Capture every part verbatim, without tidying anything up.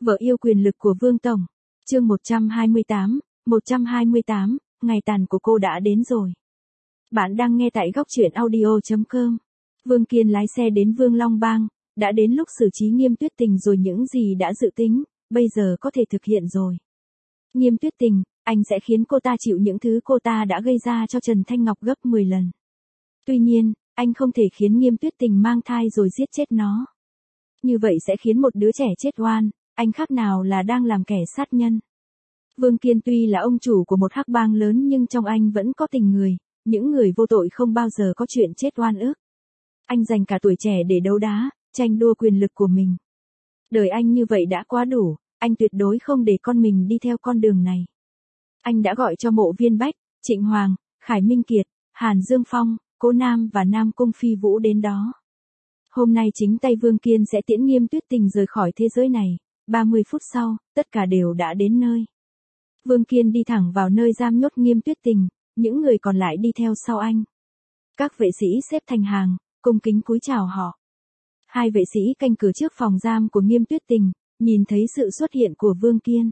Vợ yêu quyền lực của Vương Tổng. Chương một trăm hai mươi tám, một trăm hai mươi tám, ngày tàn của cô đã đến rồi. Bạn đang nghe tại góc truyện audio chấm com. Vương Kiên lái xe đến Vương Long Bang, đã đến lúc xử trí Nghiêm Tuyết Tình rồi, những gì đã dự tính, bây giờ có thể thực hiện rồi. Nghiêm Tuyết Tình, anh sẽ khiến cô ta chịu những thứ cô ta đã gây ra cho Trần Thanh Ngọc gấp mười lần. Tuy nhiên, anh không thể khiến Nghiêm Tuyết Tình mang thai rồi giết chết nó. Như vậy sẽ khiến một đứa trẻ chết oan, anh khác nào là đang làm kẻ sát nhân. Vương Kiên tuy là ông chủ của một hắc bang lớn nhưng trong anh vẫn có tình người, những người vô tội không bao giờ có chuyện chết oan ức. Anh dành cả tuổi trẻ để đấu đá, tranh đua quyền lực của mình. Đời anh như vậy đã quá đủ, anh tuyệt đối không để con mình đi theo con đường này. Anh đã gọi cho Mộ Viên Bách, Trịnh Hoàng, Khải Minh Kiệt, Hàn Dương Phong, Cố Nam và Nam Cung Phi Vũ đến đó. Hôm nay chính tay Vương Kiên sẽ tiễn Nghiêm Tuyết Tình rời khỏi thế giới này. ba mươi phút sau, tất cả đều đã đến nơi. Vương Kiên đi thẳng vào nơi giam nhốt Nghiêm Tuyết Tình, những người còn lại đi theo sau anh. Các vệ sĩ xếp thành hàng, cung kính cúi chào họ. Hai vệ sĩ canh cửa trước phòng giam của Nghiêm Tuyết Tình, nhìn thấy sự xuất hiện của Vương Kiên.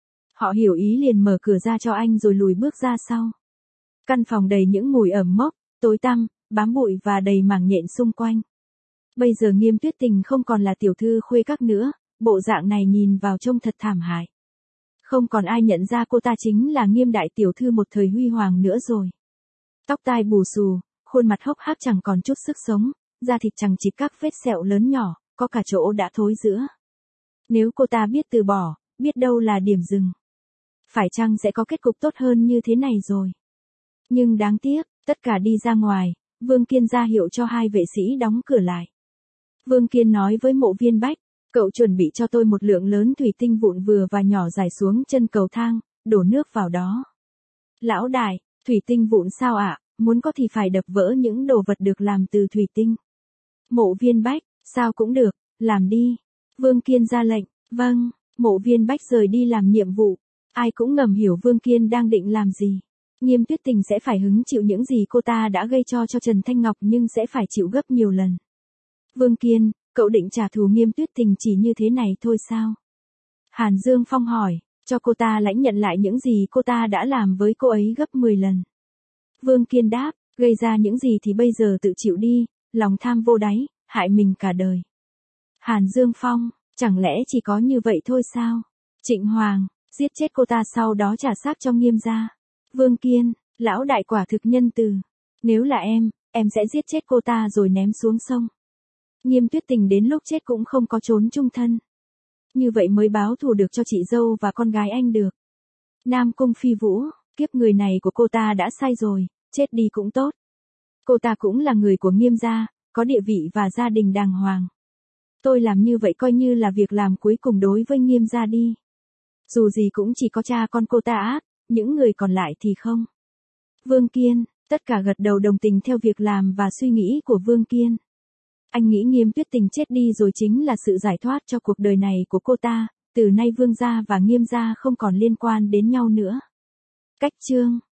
Họ hiểu ý liền mở cửa ra cho anh rồi lùi bước ra sau. Căn phòng đầy những mùi ẩm mốc, tối tăm, bám bụi và đầy mảng nhện xung quanh. Bây giờ Nghiêm Tuyết Tình không còn là tiểu thư khuê các nữa, bộ dạng này nhìn vào trông thật thảm hại. Không còn ai nhận ra cô ta chính là Nghiêm đại tiểu thư một thời huy hoàng nữa rồi. Tóc tai bù xù, khuôn mặt hốc hác chẳng còn chút sức sống, da thịt chằng chịt các vết sẹo lớn nhỏ, có cả chỗ đã thối rữa. Nếu cô ta biết từ bỏ, biết đâu là điểm dừng. Phải chăng sẽ có kết cục tốt hơn như thế này rồi. Nhưng đáng tiếc, tất cả đi ra ngoài, Vương Kiên ra hiệu cho hai vệ sĩ đóng cửa lại. Vương Kiên nói với Mộ Viên Bách, cậu chuẩn bị cho tôi một lượng lớn thủy tinh vụn vừa và nhỏ rải xuống chân cầu thang, đổ nước vào đó. Lão đại, thủy tinh vụn sao ạ, muốn có thì phải đập vỡ những đồ vật được làm từ thủy tinh. Mộ Viên Bách, sao cũng được, làm đi. Vương Kiên ra lệnh, vâng, Mộ Viên Bách rời đi làm nhiệm vụ. Ai cũng ngầm hiểu Vương Kiên đang định làm gì. Nghiêm Tuyết Tình sẽ phải hứng chịu những gì cô ta đã gây cho cho Trần Thanh Ngọc nhưng sẽ phải chịu gấp nhiều lần. Vương Kiên, cậu định trả thù Nghiêm Tuyết Tình chỉ như thế này thôi sao? Hàn Dương Phong hỏi, cho cô ta lãnh nhận lại những gì cô ta đã làm với cô ấy gấp mười lần. Vương Kiên đáp, gây ra những gì thì bây giờ tự chịu đi, lòng tham vô đáy, hại mình cả đời. Hàn Dương Phong, chẳng lẽ chỉ có như vậy thôi sao? Trịnh Hoàng, giết chết cô ta sau đó trả xác cho Nghiêm gia. Vương Kiên, lão đại quả thực nhân từ. Nếu là em, em sẽ giết chết cô ta rồi ném xuống sông. Nghiêm Tuyết Tình đến lúc chết cũng không có trốn chung thân. Như vậy mới báo thù được cho chị dâu và con gái anh được. Nam Cung Phi Vũ, kiếp người này của cô ta đã sai rồi, chết đi cũng tốt. Cô ta cũng là người của Nghiêm gia, có địa vị và gia đình đàng hoàng. Tôi làm như vậy coi như là việc làm cuối cùng đối với Nghiêm gia đi. Dù gì cũng chỉ có cha con cô ta ác, những người còn lại thì không. Vương Kiên, tất cả gật đầu đồng tình theo việc làm và suy nghĩ của Vương Kiên. Anh nghĩ Nghiêm Tuyết Tình chết đi rồi chính là sự giải thoát cho cuộc đời này của cô ta, từ nay Vương gia và Nghiêm gia không còn liên quan đến nhau nữa. Cách chương